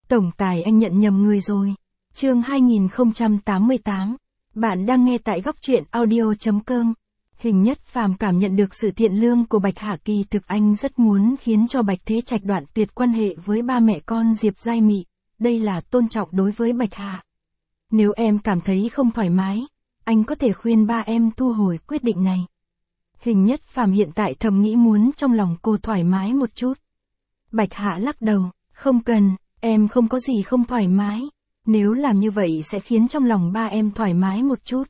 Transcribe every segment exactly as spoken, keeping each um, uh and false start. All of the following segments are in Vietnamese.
Tổng tài anh nhận nhầm người rồi. Chương hai nghìn không trăm tám mươi tám. Bạn đang nghe tại góc truyện audio chấm com. Hình Nhất Phàm cảm nhận được sự thiện lương của Bạch Hạ, kỳ thực anh rất muốn khiến cho Bạch Thế Trạch đoạn tuyệt quan hệ với ba mẹ con Diệp Giai Mị. Đây là tôn trọng đối với Bạch Hạ. Nếu em cảm thấy không thoải mái, anh có thể khuyên ba em thu hồi quyết định này. Hình Nhất Phàm hiện tại thầm nghĩ muốn trong lòng cô thoải mái một chút. Bạch Hạ lắc đầu, không cần, em không có gì không thoải mái. Nếu làm như vậy sẽ khiến trong lòng ba em thoải mái một chút.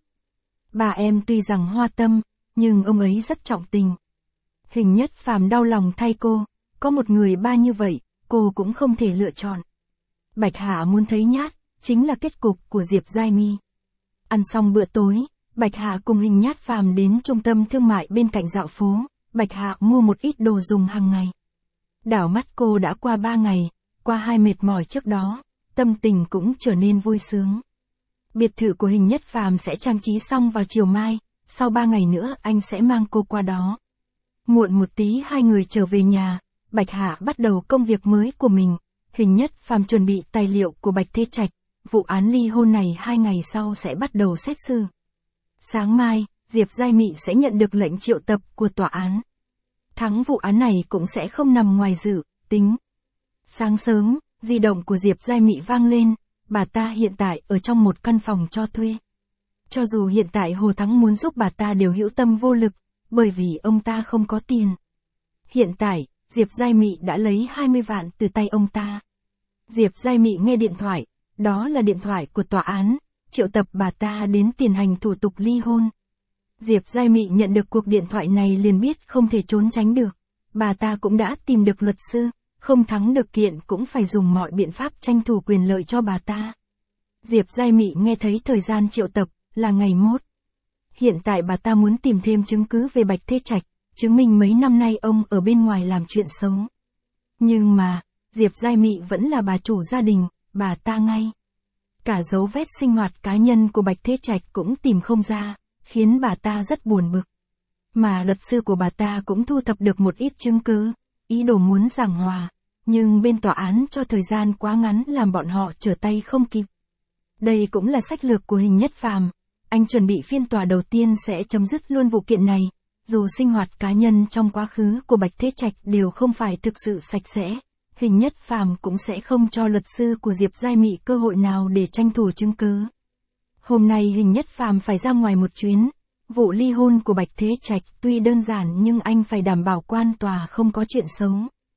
Ba em tuy rằng hoa tâm, nhưng ông ấy rất trọng tình. Hình Nhất Phàm đau lòng thay cô, có một người ba như vậy, cô cũng không thể lựa chọn. Bạch Hạ muốn thấy nhát, chính là kết cục của Diệp Giai Mi. Ăn xong bữa tối, Bạch Hạ cùng Hình Nhất Phàm đến trung tâm thương mại bên cạnh dạo phố. Bạch Hạ mua một ít đồ dùng hàng ngày. Đảo mắt cô đã qua ba ngày, qua hai mệt mỏi trước đó, tâm tình cũng trở nên vui sướng. Biệt thự của Hình Nhất Phàm sẽ trang trí xong vào chiều mai, sau ba ngày nữa anh sẽ mang cô qua đó. Muộn một tí hai người trở về nhà, Bạch Hạ bắt đầu công việc mới của mình. Hình Nhất Phàm chuẩn bị tài liệu của Bạch Thế Trạch, vụ án ly hôn này hai ngày sau sẽ bắt đầu xét xử. Sáng mai, Diệp Giai Mị sẽ nhận được lệnh triệu tập của tòa án. Thắng vụ án này cũng sẽ không nằm ngoài dự tính. Sáng sớm, di động của Diệp Giai Mị vang lên, bà ta hiện tại ở trong một căn phòng cho thuê. Cho dù hiện tại Hồ Thắng muốn giúp bà ta đều hữu tâm vô lực, bởi vì ông ta không có tiền. Hiện tại, Diệp Giai Mị đã lấy hai mươi vạn từ tay ông ta. Diệp Giai Mị nghe điện thoại, đó là điện thoại của tòa án, triệu tập bà ta đến tiến hành thủ tục ly hôn. Diệp Giai Mị nhận được cuộc điện thoại này liền biết không thể trốn tránh được. Bà ta cũng đã tìm được luật sư, không thắng được kiện cũng phải dùng mọi biện pháp tranh thủ quyền lợi cho bà ta. Diệp Giai Mị nghe thấy thời gian triệu tập là ngày mốt. Hiện tại bà ta muốn tìm thêm chứng cứ về Bạch Thế Trạch, chứng minh mấy năm nay ông ở bên ngoài làm chuyện xấu. Nhưng mà, Diệp Giai Mị vẫn là bà chủ gia đình, bà ta ngay cả dấu vết sinh hoạt cá nhân của Bạch Thế Trạch cũng tìm không ra, khiến bà ta rất buồn bực. Mà luật sư của bà ta cũng thu thập được một ít chứng cứ, ý đồ muốn giảng hòa, nhưng bên tòa án cho thời gian quá ngắn làm bọn họ trở tay không kịp. Đây cũng là sách lược của Hình Nhất Phàm, anh chuẩn bị phiên tòa đầu tiên sẽ chấm dứt luôn vụ kiện này, dù sinh hoạt cá nhân trong quá khứ của Bạch Thế Trạch đều không phải thực sự sạch sẽ. Hình Nhất Phàm cũng sẽ không cho luật sư của Diệp Giai Mị cơ hội nào để tranh thủ chứng cứ. Hôm nay Hình Nhất Phàm phải ra ngoài một chuyến. Vụ ly hôn của Bạch Thế Trạch tuy đơn giản nhưng anh phải đảm bảo quan tòa không có chuyện xấu.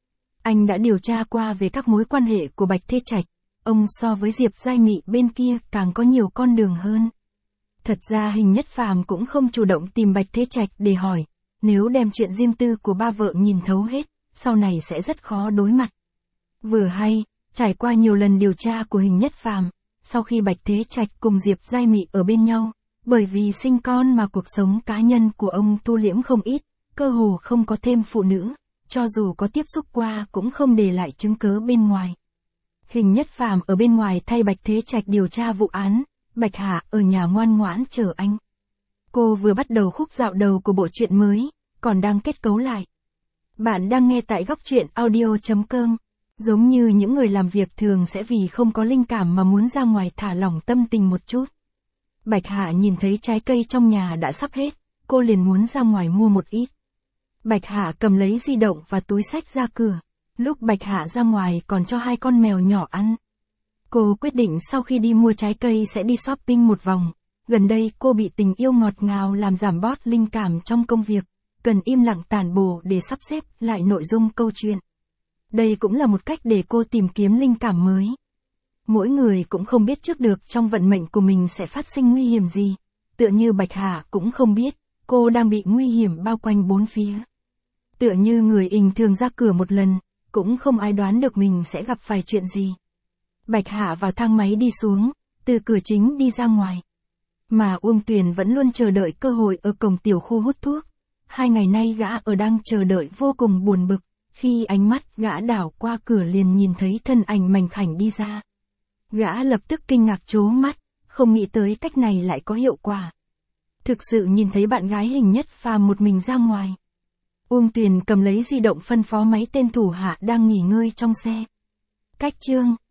Anh đã điều tra qua về các mối quan hệ của Bạch Thế Trạch. Ông so với Diệp Giai Mị bên kia càng có nhiều con đường hơn. Thật ra Hình Nhất Phàm cũng không chủ động tìm Bạch Thế Trạch để hỏi. Nếu đem chuyện riêng tư của ba vợ nhìn thấu hết, sau này sẽ rất khó đối mặt. Vừa hay, trải qua nhiều lần điều tra của Hình Nhất Phàm, sau khi Bạch Thế Trạch cùng Diệp Giai Mị ở bên nhau, bởi vì sinh con mà cuộc sống cá nhân của ông thu liễm không ít, cơ hồ không có thêm phụ nữ, cho dù có tiếp xúc qua cũng không để lại chứng cứ bên ngoài. Hình Nhất Phàm ở bên ngoài thay Bạch Thế Trạch điều tra vụ án, Bạch Hạ ở nhà ngoan ngoãn chờ anh. Cô vừa bắt đầu khúc dạo đầu của bộ truyện mới, còn đang kết cấu lại. Bạn đang nghe tại góc truyện audio chấm com. Giống như những người làm việc thường sẽ vì không có linh cảm mà muốn ra ngoài thả lỏng tâm tình một chút. Bạch Hạ nhìn thấy trái cây trong nhà đã sắp hết, cô liền muốn ra ngoài mua một ít. Bạch Hạ cầm lấy di động và túi xách ra cửa. Lúc Bạch Hạ ra ngoài còn cho hai con mèo nhỏ ăn. Cô quyết định sau khi đi mua trái cây sẽ đi shopping một vòng. Gần đây cô bị tình yêu ngọt ngào làm giảm bớt linh cảm trong công việc, cần im lặng tản bộ để sắp xếp lại nội dung câu chuyện. Đây cũng là một cách để cô tìm kiếm linh cảm mới. Mỗi người cũng không biết trước được trong vận mệnh của mình sẽ phát sinh nguy hiểm gì. Tựa như Bạch Hạ cũng không biết, cô đang bị nguy hiểm bao quanh bốn phía. Tựa như người bình thường ra cửa một lần, cũng không ai đoán được mình sẽ gặp phải chuyện gì. Bạch Hạ vào thang máy đi xuống, từ cửa chính đi ra ngoài. Mà Uông Tuyền vẫn luôn chờ đợi cơ hội ở cổng tiểu khu hút thuốc. Hai ngày nay gã ở đang chờ đợi vô cùng buồn bực. Khi ánh mắt gã đảo qua cửa liền nhìn thấy thân ảnh mảnh khảnh đi ra. Gã lập tức kinh ngạc trố mắt, không nghĩ tới cách này lại có hiệu quả. Thực sự nhìn thấy bạn gái Hình Nhất Phàm một mình ra ngoài. Uông Tuyền cầm lấy di động phân phó mấy tên thủ hạ đang nghỉ ngơi trong xe. Cách chương